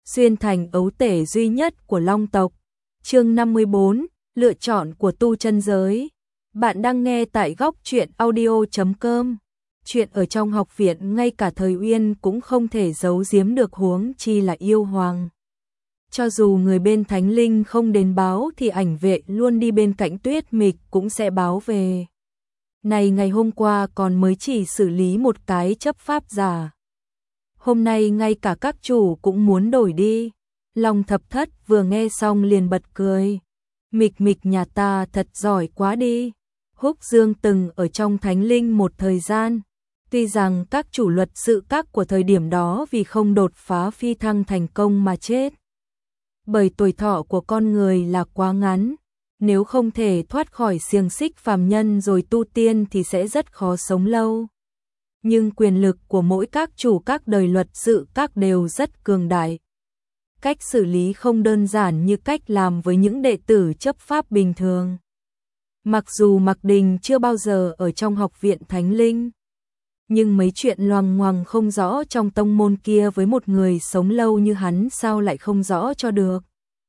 xuyên thành ấu tể duy nhất của Long tộc. Chương 54, lựa chọn của tu chân giới. Bạn đang nghe tại góc truyện audio.com. Chuyện ở trong học viện ngay cả thời Uyên cũng không thể giấu giếm được, huống chi là yêu hoàng. Cho dù người bên Thánh Linh không đến báo thì ảnh vệ luôn đi bên cạnh Tuyết Mịch cũng sẽ báo về. Này, ngày hôm qua còn mới chỉ xử lý một cái chấp pháp giả. Hôm nay ngay cả các chủ cũng muốn đổi đi. Long Thập Thất vừa nghe xong liền bật cười. Mịch Mịch nhà ta thật giỏi quá đi. Húc Dương từng ở trong Thánh Linh một thời gian. Tuy rằng các chủ luật sự các của thời điểm đó vì không đột phá phi thăng thành công mà chết. Bởi tuổi thọ của con người là quá ngắn. Nếu không thể thoát khỏi xiềng xích phàm nhân rồi tu tiên thì sẽ rất khó sống lâu. Nhưng quyền lực của mỗi các chủ các đời luật sự các đều rất cường đại. Cách xử lý không đơn giản như cách làm với những đệ tử chấp pháp bình thường. Mặc dù Mạc Đình chưa bao giờ ở trong học viện Thánh Linh, nhưng mấy chuyện loằng ngoằng không rõ trong tông môn kia với một người sống lâu như hắn sao lại không rõ cho được.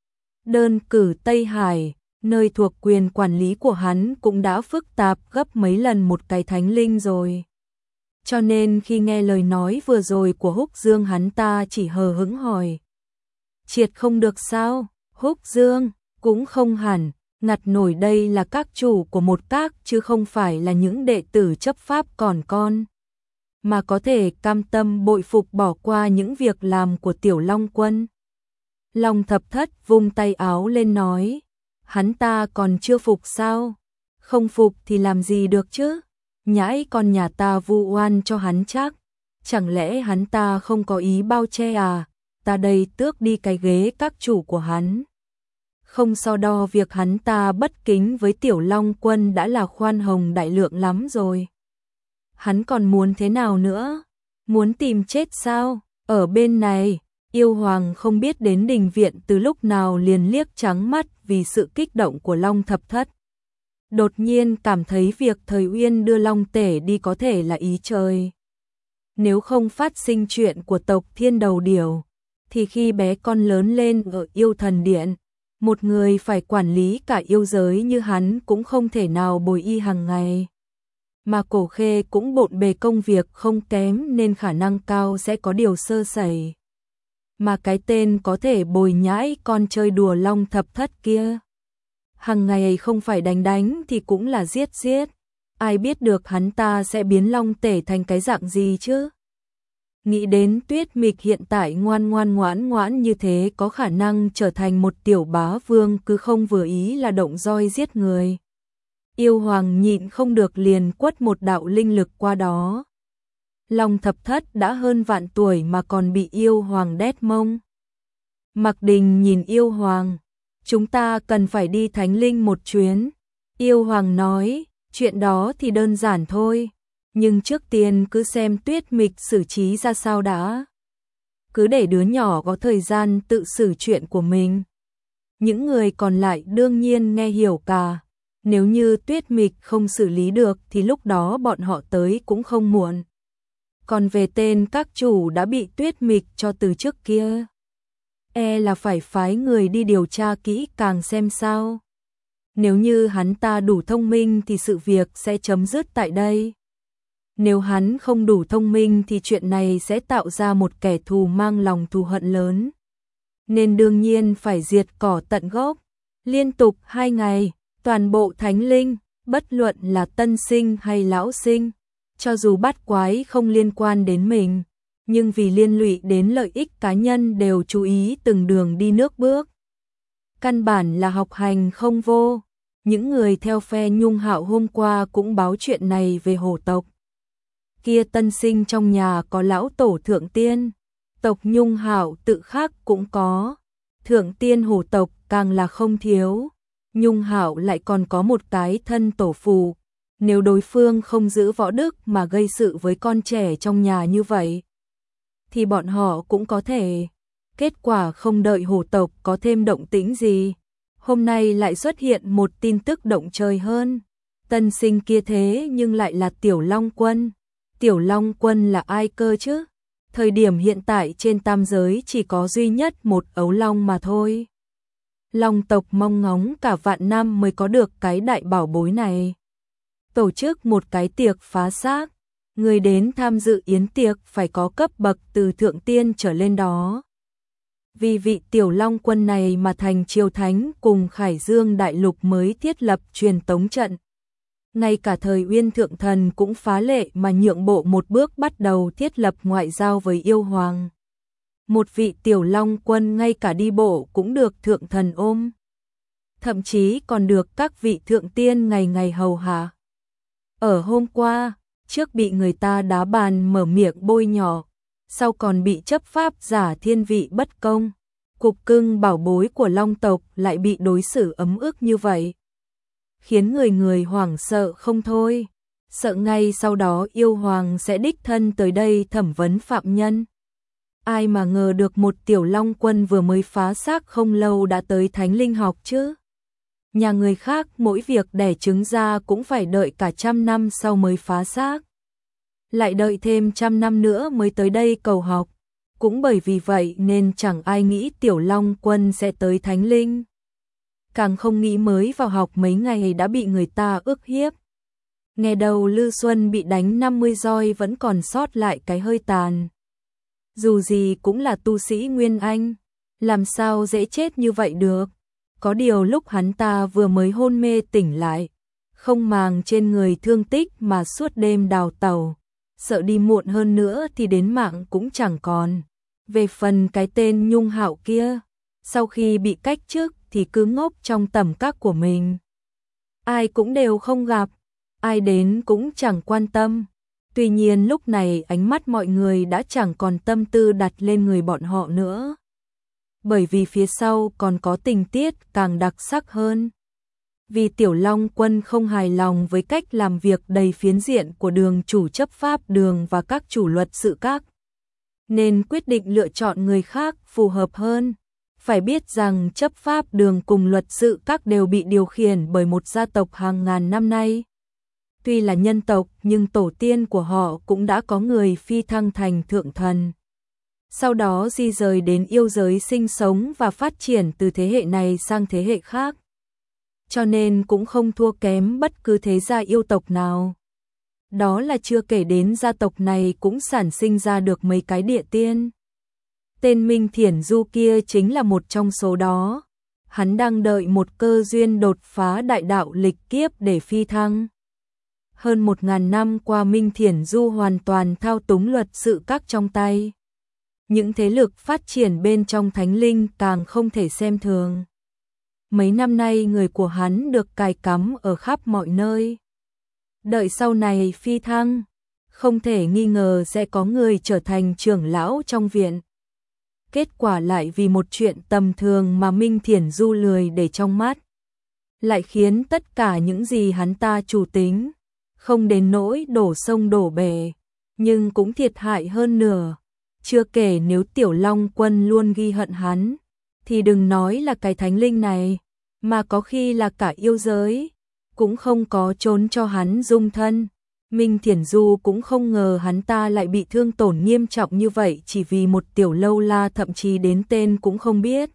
Đơn cử Tây Hải, nơi thuộc quyền quản lý của hắn cũng đã phức tạp gấp mấy lần một cái Thánh Linh rồi. Cho nên khi nghe lời nói vừa rồi của Húc Dương, hắn ta chỉ hờ hững hỏi. Triệt không được sao? Húc Dương, cũng không hẳn, ngặt nổi đây là các chủ của một các chứ không phải là những đệ tử chấp pháp còn con. Mà có thể cam tâm bội phục bỏ qua những việc làm của Tiểu Long Quân. Long Thập Thất vung tay áo lên nói. Hắn ta còn chưa phục sao? Không phục thì làm gì được chứ? Nhãi con nhà ta vu oan cho hắn chắc. Chẳng lẽ hắn ta không có ý bao che à? Ta đây tước đi cái ghế các chủ của hắn. Không so đo việc hắn ta bất kính với Tiểu Long Quân đã là khoan hồng đại lượng lắm rồi. Hắn còn muốn thế nào nữa? Muốn tìm chết sao? Ở bên này, yêu hoàng không biết đến đình viện từ lúc nào liền liếc trắng mắt vì sự kích động của Long Thập Thất. Đột nhiên cảm thấy việc thời Uyên đưa Long Tể đi có thể là ý trời. Nếu không phát sinh chuyện của tộc Thiên Đầu Điểu, thì khi bé con lớn lên ở Yêu Thần Điện, một người phải quản lý cả yêu giới như hắn cũng không thể nào bồi y hàng ngày. Mà Cổ Khê cũng bộn bề công việc không kém nên khả năng cao sẽ có điều sơ sẩy. Mà cái tên có thể bồi nhãi con chơi đùa Long Thập Thất kia, hàng ngày không phải đánh thì cũng là giết. Ai biết được hắn ta sẽ biến Long Tể thành cái dạng gì chứ? Nghĩ đến Tuyết Mịch hiện tại ngoan như thế, có khả năng trở thành một tiểu bá vương, cứ không vừa ý là động roi giết người. Yêu hoàng nhịn không được liền quất một đạo linh lực qua đó. Long Thập Thất đã hơn vạn tuổi mà còn bị yêu hoàng đét mông. Mạc Đình nhìn yêu hoàng. Chúng ta cần phải đi Thánh Linh một chuyến. Yêu hoàng nói, chuyện đó thì đơn giản thôi. Nhưng trước tiên cứ xem Tuyết Mịch xử trí ra sao đã. Cứ để đứa nhỏ có thời gian tự xử chuyện của mình. Những người còn lại đương nhiên nghe hiểu cả. Nếu như Tuyết Mịch không xử lý được thì lúc đó bọn họ tới cũng không muộn. Còn về tên các chủ đã bị Tuyết Mịch cho từ trước kia, là phải phái người đi điều tra kỹ càng xem sao. Nếu như hắn ta đủ thông minh thì sự việc sẽ chấm dứt tại đây. Nếu hắn không đủ thông minh thì chuyện này sẽ tạo ra một kẻ thù mang lòng thù hận lớn. Nên đương nhiên phải diệt cỏ tận gốc. Liên tục 2 ngày, toàn bộ Thánh Linh, bất luận là tân sinh hay lão sinh, cho dù bát quái không liên quan đến mình, nhưng vì liên lụy đến lợi ích cá nhân đều chú ý từng đường đi nước bước. Căn bản là học hành không vô. Những người theo phe Nhung Hạo hôm qua cũng báo chuyện này về hổ tộc. Kia tân sinh trong nhà có lão tổ thượng tiên, tộc Nhung Hạo tự khắc cũng có, thượng tiên hổ tộc càng là không thiếu. Nhung Hạo lại còn có một cái thân tổ phù. Nếu đối phương không giữ võ đức mà gây sự với con trẻ trong nhà như vậy, thì bọn họ cũng có thể. Kết quả không đợi hổ tộc có thêm động tĩnh gì, hôm nay lại xuất hiện một tin tức động trời hơn. Tân sinh kia thế nhưng lại là Tiểu Long Quân. Tiểu Long Quân là ai cơ chứ? Thời điểm hiện tại trên tam giới chỉ có duy nhất một ấu long mà thôi. Long tộc mong ngóng cả vạn năm mới có được cái đại bảo bối này. Tổ chức một cái tiệc phá xác, người đến tham dự yến tiệc phải có cấp bậc từ thượng tiên trở lên đó. Vì vị tiểu long quân này mà thành Triều Thánh cùng Khải Dương Đại Lục mới thiết lập truyền tống trận. Ngay cả thời Uyên Thượng Thần cũng phá lệ mà nhượng bộ một bước bắt đầu thiết lập ngoại giao với yêu hoàng. Một vị tiểu long quân ngay cả đi bộ cũng được thượng thần ôm. Thậm chí còn được các vị thượng tiên ngày ngày hầu hạ. Ở hôm qua, trước bị người ta đá bàn mở miệng bôi nhỏ, sau còn bị chấp pháp giả thiên vị bất công. Cục cưng bảo bối của long tộc lại bị đối xử ấm ức như vậy. Khiến người người hoảng sợ không thôi. Sợ ngay sau đó yêu hoàng sẽ đích thân tới đây thẩm vấn phạm nhân. Ai mà ngờ được một tiểu long quân vừa mới phá xác không lâu đã tới thánh linh học chứ. Nhà người khác mỗi việc đẻ trứng ra cũng phải đợi cả 100 năm sau mới phá xác. Lại đợi thêm 100 năm nữa mới tới đây cầu học. Cũng bởi vì vậy nên chẳng ai nghĩ tiểu long quân sẽ tới thánh linh. Càng không nghĩ mới vào học mấy ngày đã bị người ta ức hiếp. Nghe đầu Lư Xuân bị đánh 50 roi vẫn còn sót lại cái hơi tàn. Dù gì cũng là tu sĩ Nguyên Anh, làm sao dễ chết như vậy được. Có điều lúc hắn ta vừa mới hôn mê tỉnh lại, không màng trên người thương tích mà suốt đêm đào tẩu, sợ đi muộn hơn nữa thì đến mạng cũng chẳng còn. Về phần cái tên Nhung Hạo kia, sau khi bị cách chức thì cứ ngốc trong tầm các của mình. Ai cũng đều không gặp, ai đến cũng chẳng quan tâm. Tuy nhiên lúc này ánh mắt mọi người đã chẳng còn tâm tư đặt lên người bọn họ nữa. Bởi vì phía sau còn có tình tiết càng đặc sắc hơn. Vì Tiểu Long Quân không hài lòng với cách làm việc đầy phiến diện của đường chủ chấp pháp đường và các chủ luật sự các, nên quyết định lựa chọn người khác phù hợp hơn. Phải biết rằng chấp pháp đường cùng luật sự các đều bị điều khiển bởi một gia tộc hàng ngàn năm nay. Tuy là nhân tộc nhưng tổ tiên của họ cũng đã có người phi thăng thành thượng thần. Sau đó di rời đến yêu giới sinh sống và phát triển từ thế hệ này sang thế hệ khác. Cho nên cũng không thua kém bất cứ thế gia yêu tộc nào. Đó là chưa kể đến gia tộc này cũng sản sinh ra được mấy cái địa tiên. Tên Minh Thiển Du kia chính là một trong số đó. Hắn đang đợi một cơ duyên đột phá đại đạo lịch kiếp để phi thăng. Hơn 1000 năm qua Minh Thiển Du hoàn toàn thao túng luật sự các trong tay. Những thế lực phát triển bên trong thánh linh càng không thể xem thường. Mấy năm nay người của hắn được cài cắm ở khắp mọi nơi. Đợi sau này phi thăng, không thể nghi ngờ sẽ có người trở thành trưởng lão trong viện. Kết quả lại vì một chuyện tầm thường mà Minh Thiển Du lười để trong mắt, lại khiến tất cả những gì hắn ta chủ tính, không đến nỗi đổ sông đổ bể, nhưng cũng thiệt hại hơn nửa. Chưa kể nếu Tiểu Long Quân luôn ghi hận hắn, thì đừng nói là cái thánh linh này, mà có khi là cả yêu giới, cũng không có trốn cho hắn dung thân. Minh Thiển Du cũng không ngờ hắn ta lại bị thương tổn nghiêm trọng như vậy chỉ vì một tiểu lâu la thậm chí đến tên cũng không biết.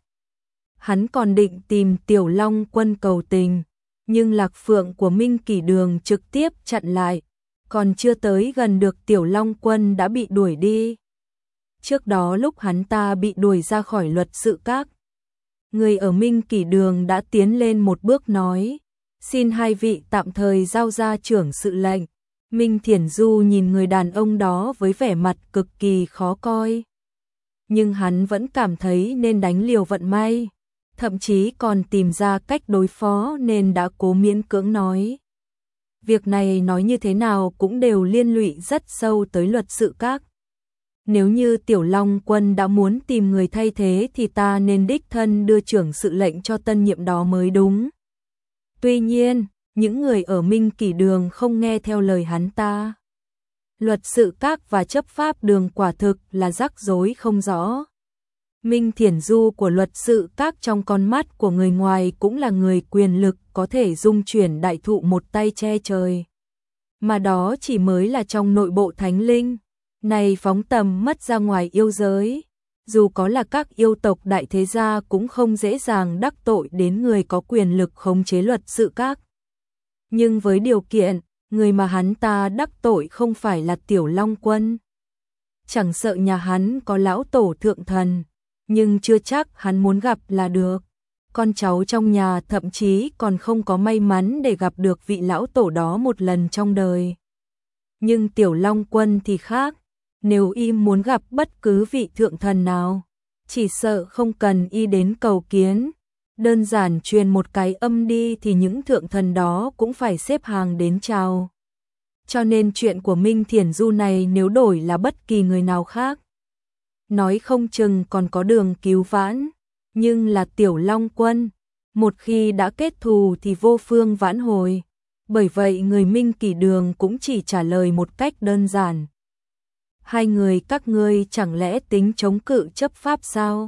Hắn còn định tìm Tiểu Long Quân cầu tình, nhưng Lạc Phượng của Minh Kỷ Đường trực tiếp chặn lại, còn chưa tới gần được Tiểu Long Quân đã bị đuổi đi. Trước đó lúc hắn ta bị đuổi ra khỏi luật sự các, người ở Minh Kỷ Đường đã tiến lên một bước nói, xin hai vị tạm thời giao ra trưởng sự lệnh. Minh Thiển Du nhìn người đàn ông đó với vẻ mặt cực kỳ khó coi. Nhưng hắn vẫn cảm thấy nên đánh liều vận may, thậm chí còn tìm ra cách đối phó nên đã cố miễn cưỡng nói. Việc này nói như thế nào cũng đều liên lụy rất sâu tới luật sự các. Nếu như Tiểu Long Quân đã muốn tìm người thay thế thì ta nên đích thân đưa trưởng sự lệnh cho tân nhiệm đó mới đúng. Tuy nhiên, những người ở Minh Kỷ Đường không nghe theo lời hắn ta. Luật sự các và chấp pháp đường quả thực là rắc rối không rõ. Minh Thiển Du của luật sự các trong con mắt của người ngoài cũng là người quyền lực có thể dung chuyển đại thụ một tay che trời. Mà đó chỉ mới là trong nội bộ thánh linh. này phóng tầm mắt ra ngoài yêu giới, dù có là các yêu tộc đại thế gia cũng không dễ dàng đắc tội đến người có quyền lực khống chế luật sự các. Nhưng với điều kiện, người mà hắn ta đắc tội không phải là Tiểu Long Quân. Chẳng sợ nhà hắn có lão tổ thượng thần, nhưng chưa chắc hắn muốn gặp là được. Con cháu trong nhà thậm chí còn không có may mắn để gặp được vị lão tổ đó một lần trong đời. Nhưng Tiểu Long Quân thì khác, nếu y muốn gặp bất cứ vị thượng thần nào, chỉ sợ không cần y đến cầu kiến, đơn giản truyền một cái âm đi thì những thượng thần đó cũng phải xếp hàng đến chào. Cho nên chuyện của Minh Thiển Du này nếu đổi là bất kỳ người nào khác, nói không chừng còn có đường cứu vãn, nhưng là Tiểu Long Quân, một khi đã kết thù thì vô phương vãn hồi. Bởi vậy người Minh Kỷ Đường cũng chỉ trả lời một cách đơn giản. Hai người các ngươi chẳng lẽ tính chống cự chấp pháp sao?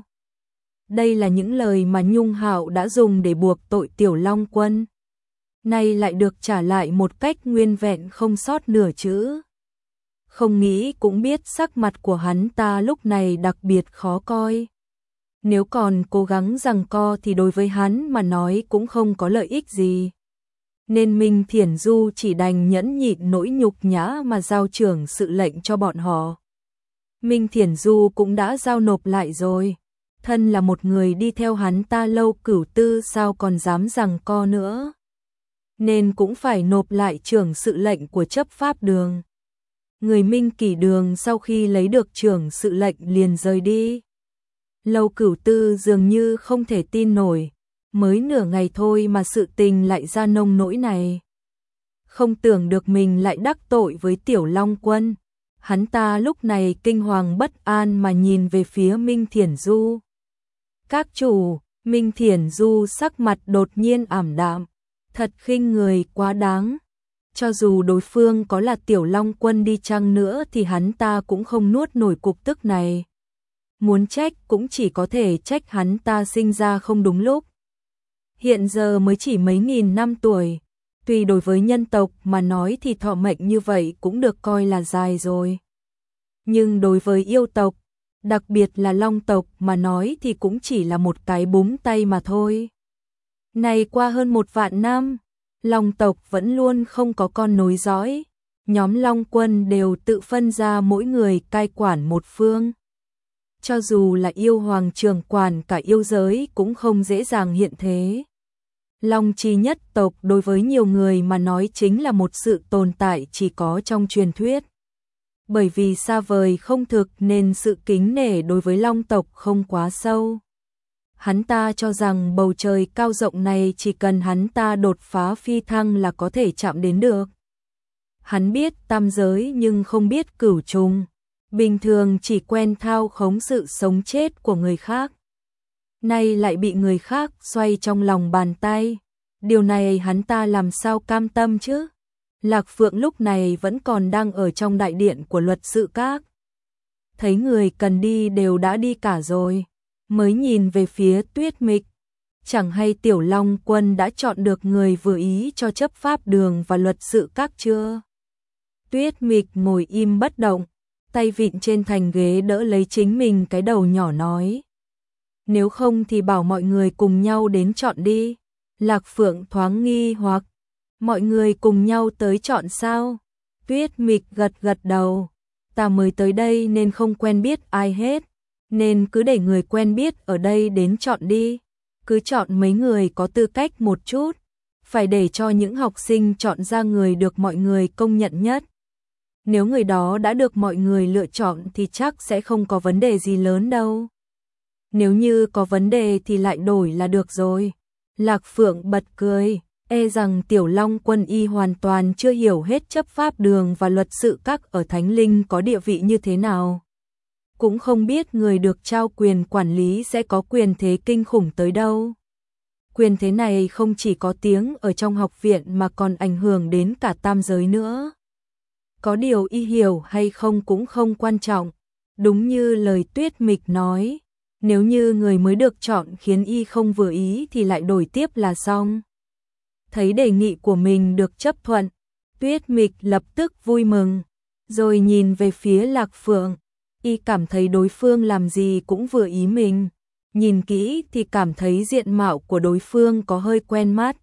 Đây là những lời mà Nhung Hạo đã dùng để buộc tội Tiểu Long Quân. Nay lại được trả lại một cách nguyên vẹn không sót nửa chữ. Không nghĩ cũng biết sắc mặt của hắn ta lúc này đặc biệt khó coi. Nếu còn cố gắng giằng co thì đối với hắn mà nói cũng không có lợi ích gì. Nên Minh Thiển Du chỉ đành nhẫn nhịn nỗi nhục nhã mà giao trưởng sự lệnh cho bọn họ. Minh Thiển Du cũng đã giao nộp lại rồi. Thân là một người đi theo hắn ta lâu cửu tư sao còn dám giằng co nữa. Nên cũng phải nộp lại trưởng sự lệnh của chấp pháp đường. Người Minh Kỷ Đường sau khi lấy được trưởng sự lệnh liền rời đi. Lâu cửu tư dường như không thể tin nổi. Mới nửa ngày thôi mà sự tình lại ra nông nỗi này. Không tưởng được mình lại đắc tội với Tiểu Long Quân. Hắn ta lúc này kinh hoàng bất an mà nhìn về phía Minh Thiển Du. Các chủ, Minh Thiển Du sắc mặt đột nhiên ảm đạm. Thật khinh người quá đáng. Cho dù đối phương có là Tiểu Long Quân đi chăng nữa thì hắn ta cũng không nuốt nổi cục tức này. Muốn trách cũng chỉ có thể trách hắn ta sinh ra không đúng lúc. Hiện giờ mới chỉ mấy nghìn năm tuổi, tuy đối với nhân tộc mà nói thì thọ mệnh như vậy cũng được coi là dài rồi. Nhưng đối với yêu tộc, đặc biệt là long tộc mà nói thì cũng chỉ là một cái búng tay mà thôi. Này qua hơn 1 vạn năm, long tộc vẫn luôn không có con nối dõi, nhóm Long Quân đều tự phân ra mỗi người cai quản một phương. Cho dù là yêu hoàng trưởng quản cả yêu giới cũng không dễ dàng hiện thế. Long chi nhất tộc đối với nhiều người mà nói chính là một sự tồn tại chỉ có trong truyền thuyết. Bởi vì xa vời không thực nên sự kính nể đối với long tộc không quá sâu. Hắn ta cho rằng bầu trời cao rộng này chỉ cần hắn ta đột phá phi thăng là có thể chạm đến được. Hắn biết tam giới nhưng không biết cửu trùng. Bình thường chỉ quen thao khống sự sống chết của người khác. Nay lại bị người khác xoay trong lòng bàn tay. Điều này hắn ta làm sao cam tâm chứ? Lạc Phượng lúc này vẫn còn đang ở trong đại điện của luật sự các. Thấy người cần đi đều đã đi cả rồi. Mới nhìn về phía Tuyết Mịch. Chẳng hay Tiểu Long Quân đã chọn được người vừa ý cho chấp pháp đường và luật sự các chưa? Tuyết Mịch ngồi im bất động. Tay vịn trên thành ghế đỡ lấy chính mình cái đầu nhỏ nói. Nếu không thì bảo mọi người cùng nhau đến chọn đi. Lạc Phượng thoáng nghi hoặc. Mọi người cùng nhau tới chọn sao? Tuyết Mịch gật gật đầu. Ta mới tới đây nên không quen biết ai hết. Nên cứ để người quen biết ở đây đến chọn đi. Cứ chọn mấy người có tư cách một chút. Phải để cho những học sinh chọn ra người được mọi người công nhận nhất. Nếu người đó đã được mọi người lựa chọn thì chắc sẽ không có vấn đề gì lớn đâu. Nếu như có vấn đề thì lại đổi là được rồi. Lạc Phượng bật cười, e rằng Tiểu Long Quân y hoàn toàn chưa hiểu hết chấp pháp đường và luật sự các ở Thánh Linh có địa vị như thế nào. Cũng không biết người được trao quyền quản lý sẽ có quyền thế kinh khủng tới đâu. Quyền thế này không chỉ có tiếng ở trong học viện mà còn ảnh hưởng đến cả tam giới nữa. Có điều y hiểu hay không cũng không quan trọng. Đúng như lời Tuyết Mịch nói, nếu như người mới được chọn khiến y không vừa ý thì lại đổi tiếp là xong. Thấy đề nghị của mình được chấp thuận, Tuyết Mịch lập tức vui mừng. rồi nhìn về phía Lạc Phượng, y cảm thấy đối phương làm gì cũng vừa ý mình, nhìn kỹ thì cảm thấy diện mạo của đối phương có hơi quen mắt.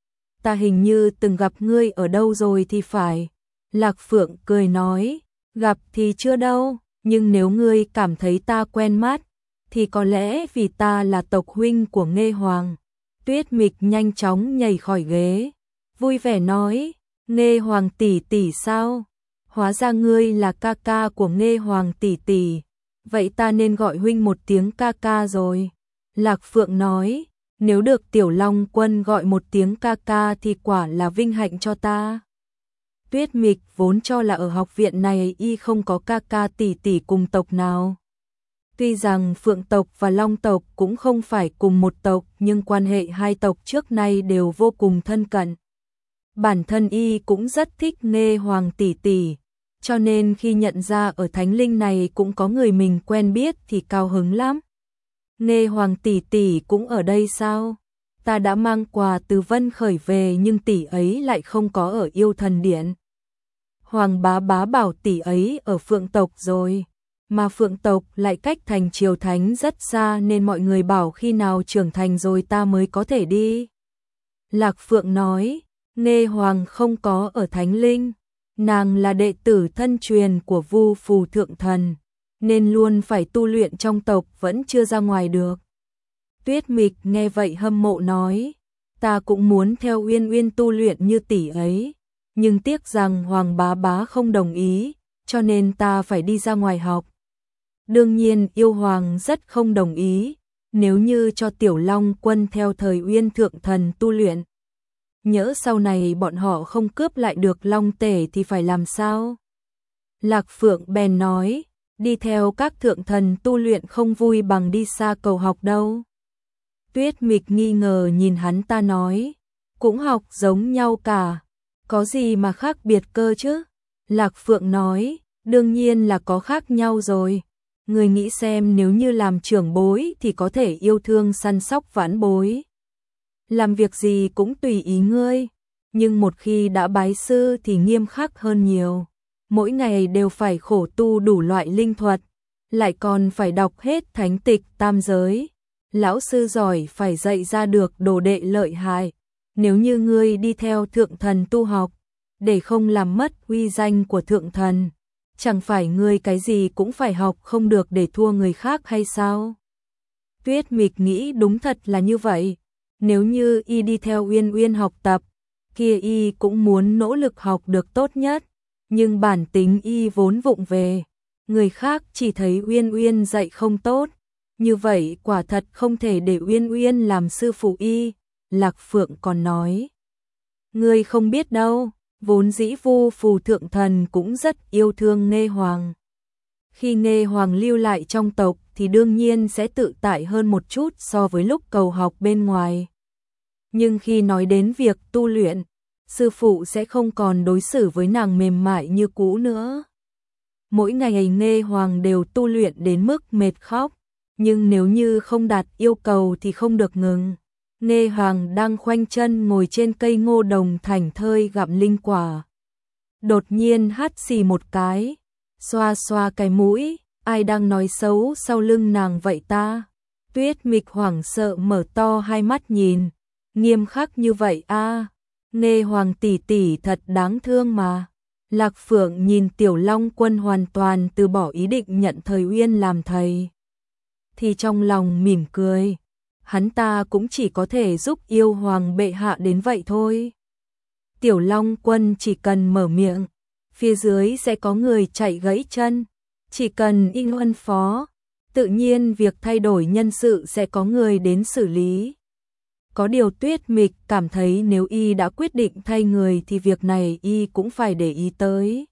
Ta hình như từng gặp ngươi ở đâu rồi thì phải. Lạc Phượng cười nói, gặp thì chưa đâu, nhưng nếu ngươi cảm thấy ta quen mắt, thì có lẽ vì ta là tộc huynh của Nghê Hoàng. Tuyết Mịch nhanh chóng nhảy khỏi ghế, vui vẻ nói, Nghê Hoàng tỷ tỷ sao? Hóa ra ngươi là ca ca của Nghê Hoàng tỷ tỷ, vậy ta nên gọi huynh một tiếng ca ca rồi. Lạc Phượng nói, nếu được Tiểu Long Quân gọi một tiếng ca ca thì quả là vinh hạnh cho ta. Tuyết Mịch vốn cho là ở học viện này y không có ca ca tỷ tỷ cùng tộc nào. Tuy rằng Phượng tộc và Long tộc cũng không phải cùng một tộc, nhưng quan hệ hai tộc trước nay đều vô cùng thân cận. Bản thân y cũng rất thích Nghê Hoàng tỷ tỷ, cho nên khi nhận ra ở Thánh Linh này cũng có người mình quen biết thì cao hứng lắm. Nghê Hoàng tỷ tỷ cũng ở đây sao? Ta đã mang quà từ Vân Khởi về nhưng tỷ ấy lại không có ở Yêu Thần Điện. Hoàng bá bá bảo tỷ ấy ở Phượng tộc rồi, mà Phượng tộc lại cách thành Triều Thánh rất xa nên mọi người bảo khi nào trưởng thành rồi ta mới có thể đi. Lạc Phượng nói, Nghê Hoàng không có ở Thánh Linh, nàng là đệ tử thân truyền của Vu Phù Thượng Thần, nên luôn phải tu luyện trong tộc vẫn chưa ra ngoài được. Tuyết Mịch nghe vậy hâm mộ nói, ta cũng muốn theo Uyên Uyên tu luyện như tỷ ấy, nhưng tiếc rằng Hoàng bá bá không đồng ý, cho nên ta phải đi ra ngoài học. Đương nhiên Yêu Hoàng rất không đồng ý, nếu như cho Tiểu Long Quân theo thời Uyên Thượng Thần tu luyện, nhỡ sau này bọn họ không cướp lại được Long Tể thì phải làm sao? Lạc Phượng bèn nói, đi theo các thượng thần tu luyện không vui bằng đi xa cầu học đâu. Tuyết Mịch nghi ngờ nhìn hắn ta nói, cũng học giống nhau cả, có gì mà khác biệt cơ chứ? Lạc Phượng nói, đương nhiên là có khác nhau rồi. Người nghĩ xem nếu như làm trưởng bối thì có thể yêu thương săn sóc vãn bối. Làm việc gì cũng tùy ý ngươi, nhưng một khi đã bái sư thì nghiêm khắc hơn nhiều. Mỗi ngày đều phải khổ tu đủ loại linh thuật, lại còn phải đọc hết thánh tịch tam giới. Lão sư giỏi phải dạy ra được đồ đệ lợi hại. Nếu như ngươi đi theo thượng thần tu học, để không làm mất uy danh của thượng thần, chẳng phải ngươi cái gì cũng phải học không được để thua người khác hay sao? Tuyết Mịch nghĩ đúng thật là như vậy. Nếu như y đi theo Uyên Uyên học tập, kia y cũng muốn nỗ lực học được tốt nhất, nhưng bản tính y vốn vụng về, người khác chỉ thấy Uyên Uyên dạy không tốt, như vậy quả thật không thể để Uyên Uyên làm sư phụ y. Lạc Phượng còn nói, ngươi không biết đâu, vốn dĩ Vu Phù Thượng Thần cũng rất yêu thương Nghê Hoàng. Khi Nghê Hoàng lưu lại trong tộc thì đương nhiên sẽ tự tại hơn một chút so với lúc cầu học bên ngoài. Nhưng khi nói đến việc tu luyện, sư phụ sẽ không còn đối xử với nàng mềm mại như cũ nữa. Mỗi ngày Nghê Hoàng đều tu luyện đến mức mệt khóc, nhưng nếu như không đạt yêu cầu thì không được ngừng. Nghê Hoàng đang khoanh chân ngồi trên cây ngô đồng thảnh thơi gặm linh quả. Đột nhiên hắt xì một cái, xoa xoa cái mũi, ai đang nói xấu sau lưng nàng vậy ta? Tuyết Mịch hoảng sợ mở to hai mắt nhìn, nghiêm khắc như vậy a? Nghê Hoàng tỷ tỷ thật đáng thương mà. Lạc Phượng nhìn Tiểu Long Quân hoàn toàn từ bỏ ý định nhận Thời Uyên làm thầy, thì trong lòng mỉm cười. Hắn ta cũng chỉ có thể giúp Yêu Hoàng bệ hạ đến vậy thôi. Tiểu Long Quân chỉ cần mở miệng, phía dưới sẽ có người chạy gãy chân. Chỉ cần y phân phó, tự nhiên việc thay đổi nhân sự sẽ có người đến xử lý. Có điều Tuyết Mịch cảm thấy nếu y đã quyết định thay người thì việc này y cũng phải để ý tới.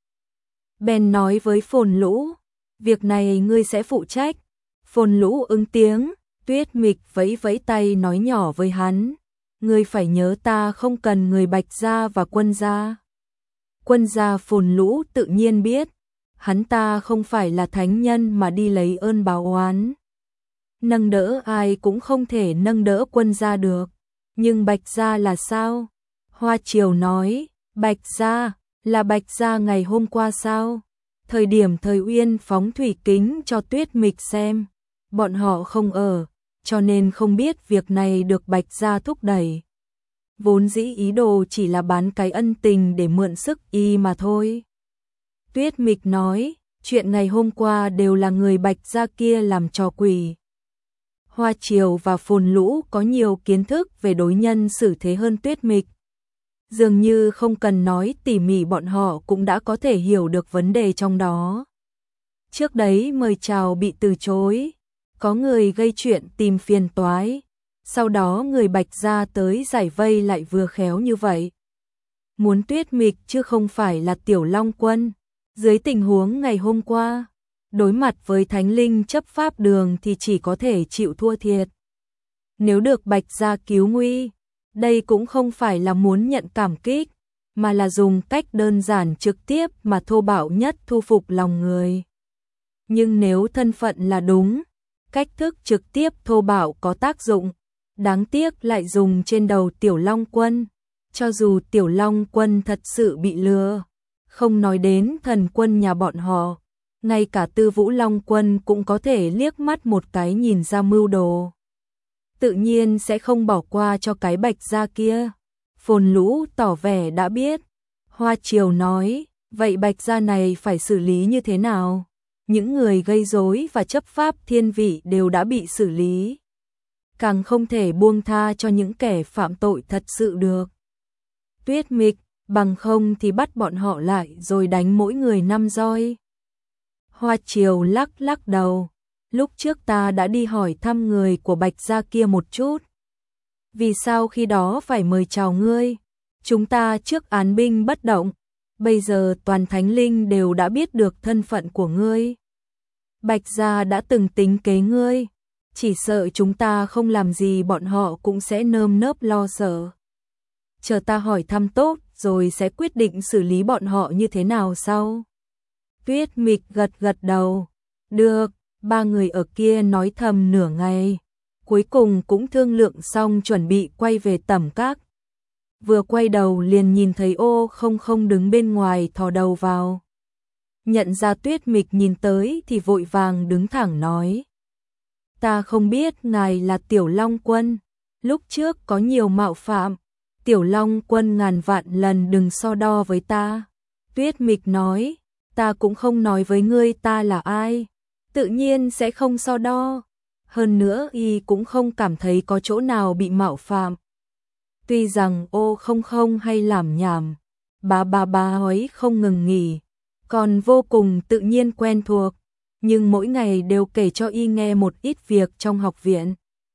Bèn nói với Phồn Lũ, việc này ngươi sẽ phụ trách. Phồn Lũ ứng tiếng. Tuyết Mịch vẫy vẫy tay nói nhỏ với hắn, ngươi phải nhớ ta không cần người Bạch gia và Quân gia. Quân gia Phồn Lũ tự nhiên biết, hắn ta không phải là thánh nhân mà đi lấy ơn báo oán. Nâng đỡ ai cũng không thể nâng đỡ Quân gia được, nhưng Bạch gia là sao? Hoa Triều nói, Bạch gia, là Bạch gia ngày hôm qua sao? Thời điểm Thời Uyên phóng thủy kính cho Tuyết Mịch xem, bọn họ không ở, cho nên không biết việc này được Bạch gia thúc đẩy. Vốn dĩ ý đồ chỉ là bán cái ân tình để mượn sức y mà thôi. Tuyết Mịch nói, chuyện ngày hôm qua đều là người Bạch gia kia làm trò quỷ. Hoa Triều và Phồn Lũ có nhiều kiến thức về đối nhân xử thế hơn Tuyết Mịch. Dường như không cần nói tỉ mỉ bọn họ cũng đã có thể hiểu được vấn đề trong đó. Trước đấy mời chào bị từ chối, có người gây chuyện tìm phiền toái, sau đó người Bạch gia tới giải vây lại vừa khéo như vậy. Muốn Tuyết Mịch chứ không phải là Tiểu Long Quân. Dưới tình huống ngày hôm qua, đối mặt với Thánh Linh chấp pháp đường thì chỉ có thể chịu thua thiệt. Nếu được Bạch gia cứu nguy, đây cũng không phải là muốn nhận cảm kích, mà là dùng cách đơn giản trực tiếp mà thô bạo nhất thu phục lòng người. Nhưng nếu thân phận là đúng, cách thức trực tiếp thô bạo có tác dụng, đáng tiếc lại dùng trên đầu Tiểu Long Quân. Cho dù Tiểu Long Quân thật sự bị lừa, không nói đến thần quân nhà bọn họ, ngay cả Tư Vũ Long Quân cũng có thể liếc mắt một cái nhìn ra mưu đồ. Tự nhiên sẽ không bỏ qua cho cái Bạch gia kia. Phồn Lũ tỏ vẻ đã biết. Hoa Triều nói, vậy Bạch gia này phải xử lý như thế nào? Những người gây rối và chấp pháp thiên vị đều đã bị xử lý. Càng không thể buông tha cho những kẻ phạm tội thật sự được. Tuyết Mịch, bằng không thì bắt bọn họ lại rồi đánh mỗi người 5 roi. Hoa Triều lắc lắc đầu. Lúc trước ta đã đi hỏi thăm người của Bạch gia kia một chút. Vì sao khi đó phải mời chào ngươi? Chúng ta trước án binh bất động, bây giờ toàn Thánh Linh đều đã biết được thân phận của ngươi. Bạch gia đã từng tính kế ngươi, chỉ sợ chúng ta không làm gì bọn họ cũng sẽ nơm nớp lo sợ. Chờ ta hỏi thăm tốt rồi sẽ quyết định xử lý bọn họ như thế nào sau. Tuyết Mịch gật gật đầu. Được. Ba người ở kia nói thầm nửa ngày, cuối cùng cũng thương lượng xong chuẩn bị quay về Tẩm Các. Vừa quay đầu liền nhìn thấy Ô Không Không đứng bên ngoài thò đầu vào. Nhận ra Tuyết Mịch nhìn tới thì vội vàng đứng thẳng nói. Ta không biết ngài là Tiểu Long Quân, lúc trước có nhiều mạo phạm, Tiểu Long Quân ngàn vạn lần đừng so đo với ta. Tuyết Mịch nói, ta cũng không nói với ngươi ta là ai. Tự nhiên sẽ không so đo. Hơn nữa y cũng không cảm thấy có chỗ nào bị mạo phạm. Tuy rằng Ô Không Không hay làm nhảm, bà hói không ngừng nghỉ, còn vô cùng tự nhiên quen thuộc, nhưng mỗi ngày đều kể cho y nghe một ít việc trong học viện.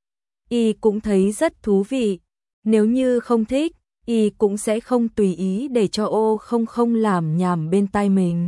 Y cũng thấy rất thú vị, nếu như không thích, y cũng sẽ không tùy ý để cho Ô Không Không làm nhảm bên tai mình.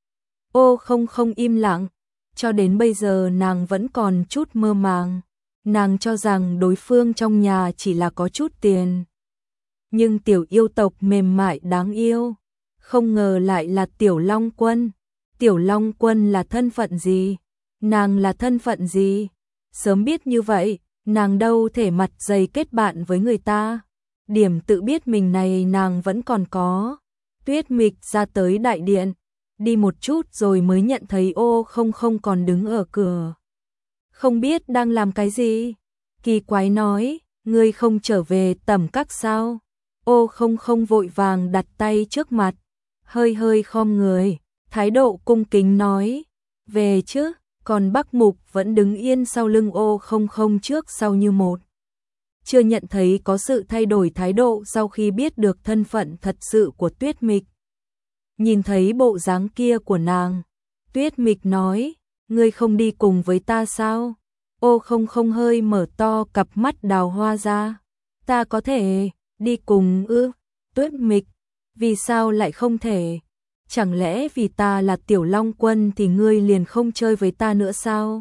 Ô Không Không im lặng. Cho đến bây giờ nàng vẫn còn chút mơ màng, nàng cho rằng đối phương trong nhà chỉ là có chút tiền. Nhưng tiểu yêu tộc mềm mại đáng yêu, không ngờ lại là Tiểu Long Quân. Tiểu Long Quân là thân phận gì? Nàng là thân phận gì? Sớm biết như vậy, nàng đâu thể mặt dày kết bạn với người ta. Điểm tự biết mình này nàng vẫn còn có. Tuyết Mịch ra tới đại điện, đi một chút rồi mới nhận thấy Ô Không Không còn đứng ở cửa. Không biết đang làm cái gì? Kỳ quái nói, ngươi không trở về Tẩm Các sao? Ô Không Không vội vàng đặt tay trước mặt, hơi khom người, thái độ cung kính nói, về chứ, còn Bắc Mục vẫn đứng yên sau lưng Ô Không Không trước sau như một. Chưa nhận thấy có sự thay đổi thái độ sau khi biết được thân phận thật sự của Tuyết Mịch. Nhìn thấy bộ dáng kia của nàng, Tuyết Mịch nói, ngươi không đi cùng với ta sao? Ô Không Không hơi mở to cặp mắt đào hoa ra. Ta có thể đi cùng ư? Tuyết Mịch, vì sao lại không thể? Chẳng lẽ vì ta là Tiểu Long Quân thì ngươi liền không chơi với ta nữa sao?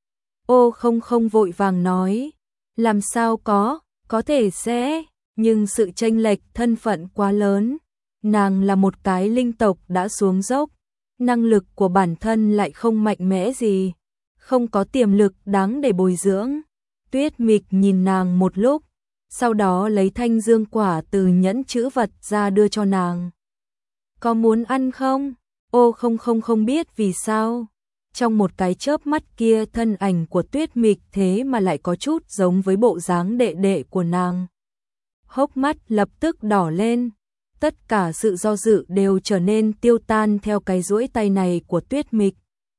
Ô Không Không vội vàng nói, làm sao có thể sẽ, nhưng sự chênh lệch thân phận quá lớn. Nàng là một cái linh tộc đã xuống dốc, năng lực của bản thân lại không mạnh mẽ gì, không có tiềm lực đáng để bồi dưỡng. Tuyết Mịch nhìn nàng một lúc, sau đó lấy thanh dương quả từ nhẫn chữ vật ra đưa cho nàng. Có muốn ăn không? Ô không biết vì sao. Trong một cái chớp mắt kia thân ảnh của Tuyết Mịch thế mà lại có chút giống với bộ dáng đệ đệ của nàng. Hốc mắt lập tức đỏ lên, tất cả sự do dự đều trở nên tiêu tan theo cái duỗi tay này của Tuyết Mịch.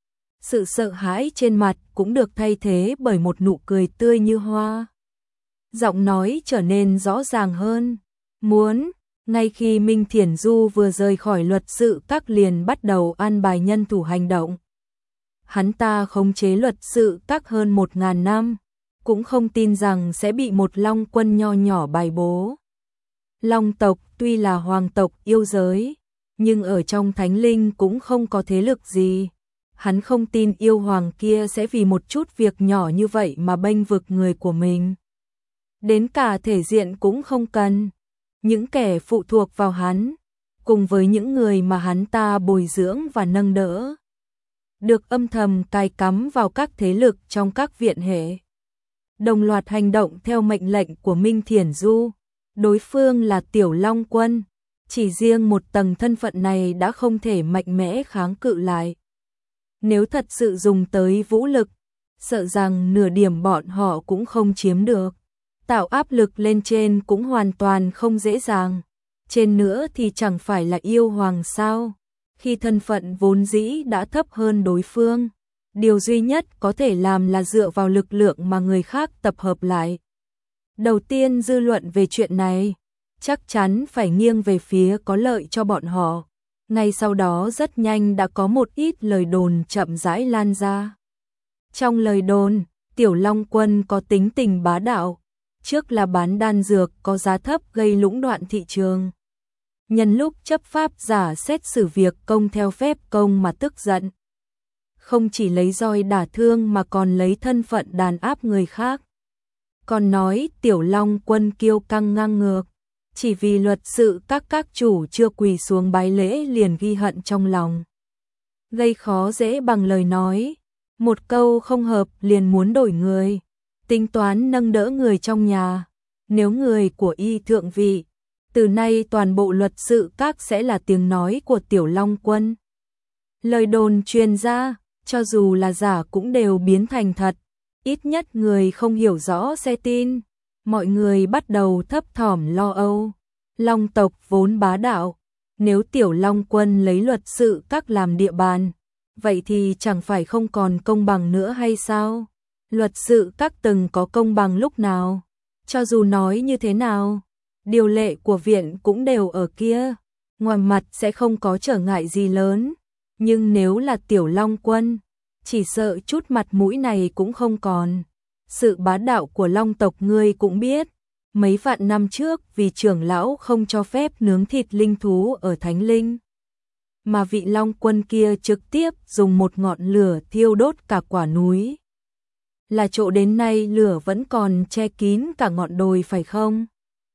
Sự sợ hãi trên mặt cũng được thay thế bởi một nụ cười tươi như hoa. Giọng nói trở nên rõ ràng hơn. Muốn, ngay khi Minh Thiển Du vừa rời khỏi luật sự các liền bắt đầu an bài nhân thủ hành động. Hắn ta khống chế luật sự các hơn 1000 năm, cũng không tin rằng sẽ bị một Long quân nho nhỏ bài bố. Long tộc tuy là hoàng tộc yêu giới, nhưng ở trong Thánh Linh cũng không có thế lực gì. Hắn không tin yêu hoàng kia sẽ vì một chút việc nhỏ như vậy mà bênh vực người của mình. Đến cả thể diện cũng không cần. Những kẻ phụ thuộc vào hắn, cùng với những người mà hắn ta bồi dưỡng và nâng đỡ, được âm thầm cài cắm vào các thế lực trong các viện hệ. Đồng loạt hành động theo mệnh lệnh của Minh Thiển Du. Đối phương là Tiểu Long Quân, chỉ riêng một tầng thân phận này đã không thể mạnh mẽ kháng cự lại. Nếu thật sự dùng tới vũ lực, sợ rằng nửa điểm bọn họ cũng không chiếm được. Tạo áp lực lên trên cũng hoàn toàn không dễ dàng. Trên nữa thì chẳng phải là yêu hoàng sao. Khi thân phận vốn dĩ đã thấp hơn đối phương, điều duy nhất có thể làm là dựa vào lực lượng mà người khác tập hợp lại. Đầu tiên dư luận về chuyện này, chắc chắn phải nghiêng về phía có lợi cho bọn họ. Ngay sau đó rất nhanh đã có một ít lời đồn chậm rãi lan ra. Trong lời đồn, Tiểu Long Quân có tính tình bá đạo. Trước là bán đan dược có giá thấp gây lũng đoạn thị trường. Nhân lúc chấp pháp giả xét xử việc công theo phép công mà tức giận. Không chỉ lấy roi đả thương mà còn lấy thân phận đàn áp người khác. Còn nói Tiểu Long Quân kiêu căng ngang ngược. Chỉ vì luật sự các chủ chưa quỳ xuống bái lễ liền ghi hận trong lòng. Gây khó dễ bằng lời nói. Một câu không hợp liền muốn đổi người. Tính toán nâng đỡ người trong nhà. Nếu người của y thượng vị, từ nay toàn bộ luật sự các sẽ là tiếng nói của Tiểu Long Quân. Lời đồn truyền ra, cho dù là giả cũng đều biến thành thật. Ít nhất người không hiểu rõ sẽ tin. Mọi người bắt đầu thấp thỏm lo âu. Long tộc vốn bá đạo. Nếu Tiểu Long Quân lấy luật sự các làm địa bàn, vậy thì chẳng phải không còn công bằng nữa hay sao? Luật sự các từng có công bằng lúc nào? Cho dù nói như thế nào, điều lệ của viện cũng đều ở kia. Ngoài mặt sẽ không có trở ngại gì lớn. Nhưng nếu là Tiểu Long Quân, chỉ sợ chút mặt mũi này cũng không còn. Sự bá đạo của Long tộc ngươi cũng biết. Mấy vạn năm trước vì trưởng lão không cho phép nướng thịt linh thú ở Thánh Linh, mà vị Long Quân kia trực tiếp dùng một ngọn lửa thiêu đốt cả quả núi. Là chỗ đến nay lửa vẫn còn che kín cả ngọn đồi phải không?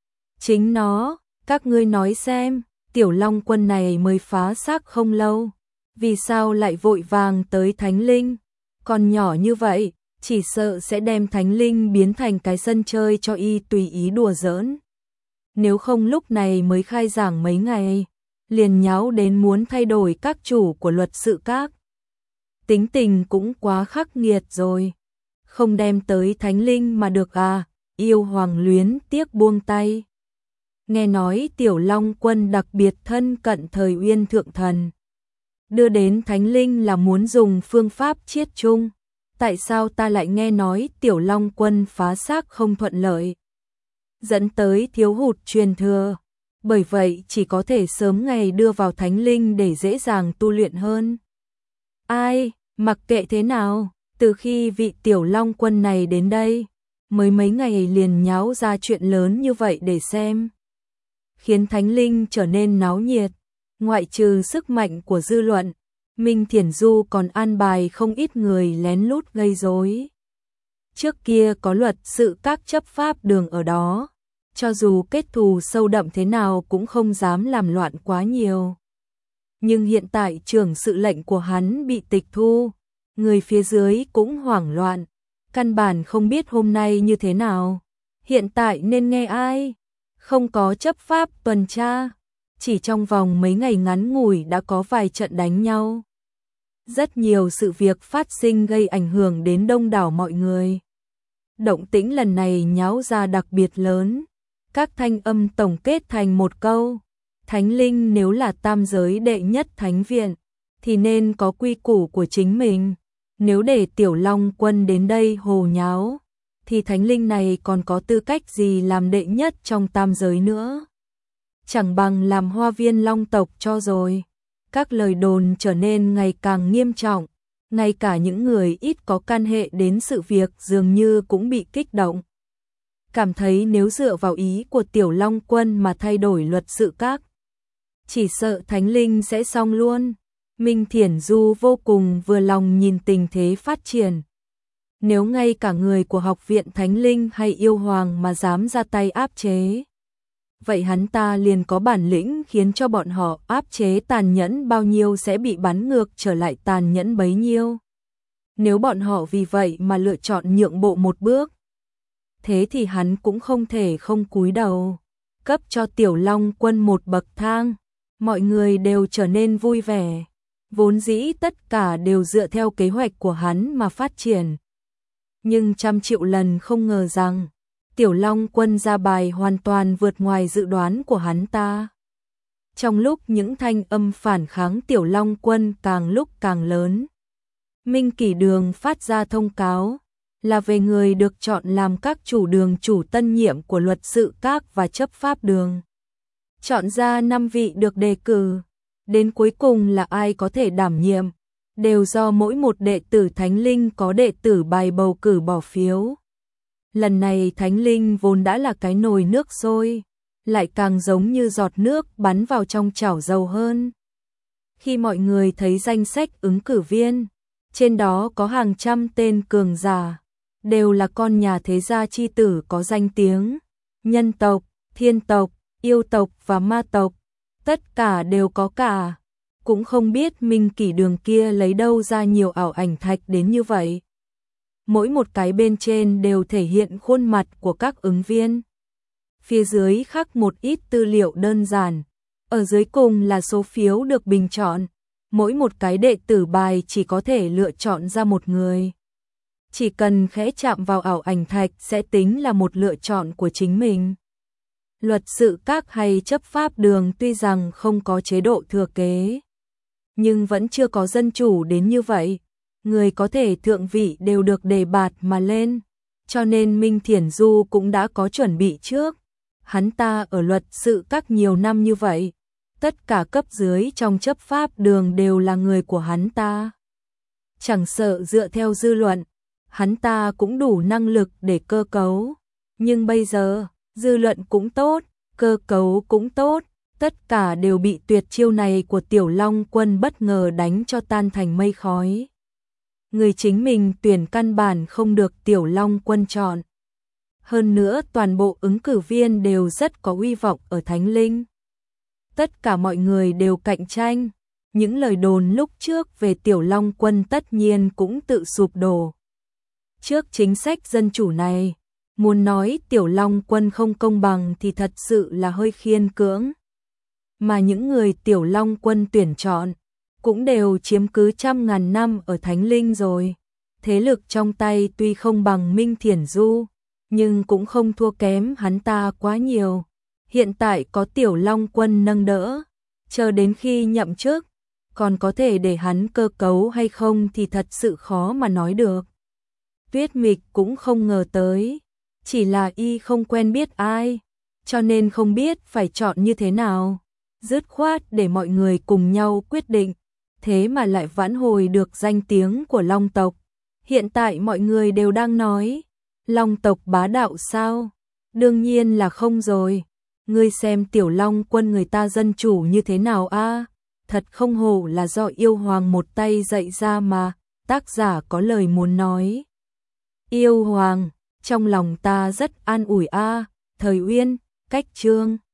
Chính nó, các ngươi nói xem, Tiểu Long Quân này mới phá xác không lâu. Vì sao lại vội vàng tới Thánh Linh? Còn nhỏ như vậy, chỉ sợ sẽ đem Thánh Linh biến thành cái sân chơi cho y tùy ý đùa giỡn. Nếu không lúc này mới khai giảng mấy ngày, liền nháo đến muốn thay đổi các chủ của luật sự các. Tính tình cũng quá khắc nghiệt rồi. Không đem tới Thánh Linh mà được à? Yêu hoàng luyến tiếc buông tay. Nghe nói Tiểu Long Quân đặc biệt thân cận thời Uyên Thượng Thần. Đưa đến Thánh Linh là muốn dùng phương pháp chiết chung. Tại sao ta lại nghe nói Tiểu Long Quân phá xác không thuận lợi, dẫn tới thiếu hụt truyền thừa? Bởi vậy chỉ có thể sớm ngày đưa vào Thánh Linh để dễ dàng tu luyện hơn. Ai, mặc kệ thế nào, từ khi vị Tiểu Long Quân này đến đây, mới mấy ngày liền nháo ra chuyện lớn như vậy để xem. Khiến Thánh Linh trở nên náo nhiệt, ngoại trừ sức mạnh của dư luận, Minh Thiển Du còn an bài không ít người lén lút gây rối. Trước kia có luật sự các chấp pháp đường ở đó, cho dù kết thù sâu đậm thế nào cũng không dám làm loạn quá nhiều. Nhưng hiện tại trưởng sự lệnh của hắn bị tịch thu, người phía dưới cũng hoảng loạn, căn bản không biết hôm nay như thế nào. Hiện tại nên nghe ai? Không có chấp pháp tuần tra, Chỉ trong vòng mấy ngày ngắn ngủi đã có vài trận đánh nhau. Rất nhiều sự việc phát sinh gây ảnh hưởng đến đông đảo mọi người. Động tĩnh lần này nháo ra đặc biệt lớn. Các thanh âm tổng kết thành một câu. Thánh linh nếu là tam giới đệ nhất thánh viện, thì nên có quy củ của chính mình. Nếu để Tiểu Long Quân đến đây hồ nháo, thì thánh linh này còn có tư cách gì làm đệ nhất trong tam giới nữa. Chẳng bằng làm hoa viên long tộc cho rồi. Các lời đồn trở nên ngày càng nghiêm trọng. Ngay cả những người ít có can hệ đến sự việc dường như cũng bị kích động. Cảm thấy nếu dựa vào ý của Tiểu Long Quân mà thay đổi luật sự các, chỉ sợ thánh linh sẽ xong luôn. Minh Thiển Du vô cùng vừa lòng nhìn tình thế phát triển. Nếu ngay cả người của học viện Thánh Linh hay yêu hoàng mà dám ra tay áp chế, vậy hắn ta liền có bản lĩnh khiến cho bọn họ áp chế tàn nhẫn bao nhiêu sẽ bị bắn ngược trở lại tàn nhẫn bấy nhiêu. Nếu bọn họ vì vậy mà lựa chọn nhượng bộ một bước, thế thì hắn cũng không thể không cúi đầu, cấp cho Tiểu Long Quân một bậc thang. Mọi người đều trở nên vui vẻ. Vốn dĩ tất cả đều dựa theo kế hoạch của hắn mà phát triển. Nhưng trăm triệu lần không ngờ rằng Tiểu Long Quân ra bài hoàn toàn vượt ngoài dự đoán của hắn ta. Trong lúc những thanh âm phản kháng Tiểu Long Quân càng lúc càng lớn, Minh Kỷ Đường phát ra thông cáo là về người được chọn làm các chủ đường chủ tân nhiệm của luật sự các và chấp pháp đường. Chọn ra 5 vị được đề cử. Đến cuối cùng là ai có thể đảm nhiệm, đều do mỗi một đệ tử Thánh Linh có đệ tử bài bầu cử bỏ phiếu. Lần này Thánh Linh vốn đã là cái nồi nước sôi, lại càng giống như giọt nước bắn vào trong chảo dầu hơn. Khi mọi người thấy danh sách ứng cử viên, trên đó có hàng trăm tên cường giả, đều là con nhà thế gia chi tử có danh tiếng, nhân tộc, thiên tộc, yêu tộc và ma tộc. Tất cả đều có cả. Cũng không biết Minh Kỷ Đường kia lấy đâu ra nhiều ảo ảnh thạch đến như vậy. Mỗi một cái bên trên đều thể hiện khuôn mặt của các ứng viên. Phía dưới khắc một ít tư liệu đơn giản. Ở dưới cùng là số phiếu được bình chọn. Mỗi một cái đệ tử bài chỉ có thể lựa chọn ra một người. Chỉ cần khẽ chạm vào ảo ảnh thạch sẽ tính là một lựa chọn của chính mình. Luật sự các hay chấp pháp đường tuy rằng không có chế độ thừa kế, nhưng vẫn chưa có dân chủ đến như vậy. Người có thể thượng vị đều được đề bạt mà lên, cho nên Minh Thiển Du cũng đã có chuẩn bị trước. Hắn ta ở luật sự các nhiều năm như vậy, tất cả cấp dưới trong chấp pháp đường đều là người của hắn ta. Chẳng sợ dựa theo dư luận, hắn ta cũng đủ năng lực để cơ cấu, nhưng bây giờ dư luận cũng tốt, cơ cấu cũng tốt, tất cả đều bị tuyệt chiêu này của Tiểu Long Quân bất ngờ đánh cho tan thành mây khói. Người chính mình tuyển căn bản không được Tiểu Long Quân chọn. Hơn nữa toàn bộ ứng cử viên đều rất có uy vọng ở Thánh Linh. Tất cả mọi người đều cạnh tranh, những lời đồn lúc trước về Tiểu Long Quân tất nhiên cũng tự sụp đổ. Trước chính sách dân chủ này, muốn nói Tiểu Long Quân không công bằng thì thật sự là hơi khiên cưỡng. Mà những người Tiểu Long Quân tuyển chọn cũng đều chiếm cứ trăm ngàn năm ở Thánh Linh rồi. Thế lực trong tay tuy không bằng Minh Thiển Du, nhưng cũng không thua kém hắn ta quá nhiều. Hiện tại có Tiểu Long Quân nâng đỡ, chờ đến khi nhậm chức, còn có thể để hắn cơ cấu hay không thì thật sự khó mà nói được. Tuyết Mịch cũng không ngờ tới, chỉ là y không quen biết ai, cho nên không biết phải chọn như thế nào. Dứt khoát để mọi người cùng nhau quyết định, thế mà lại vãn hồi được danh tiếng của Long tộc. Hiện tại mọi người đều đang nói, Long tộc bá đạo sao? Đương nhiên là không rồi. Ngươi xem Tiểu Long Quân người ta dân chủ như thế nào a? Thật không hổ là do yêu hoàng một tay dạy ra mà. Tác giả có lời muốn nói. Yêu hoàng, trong lòng ta rất an ủi a. Thời Uyên, Cách Chương.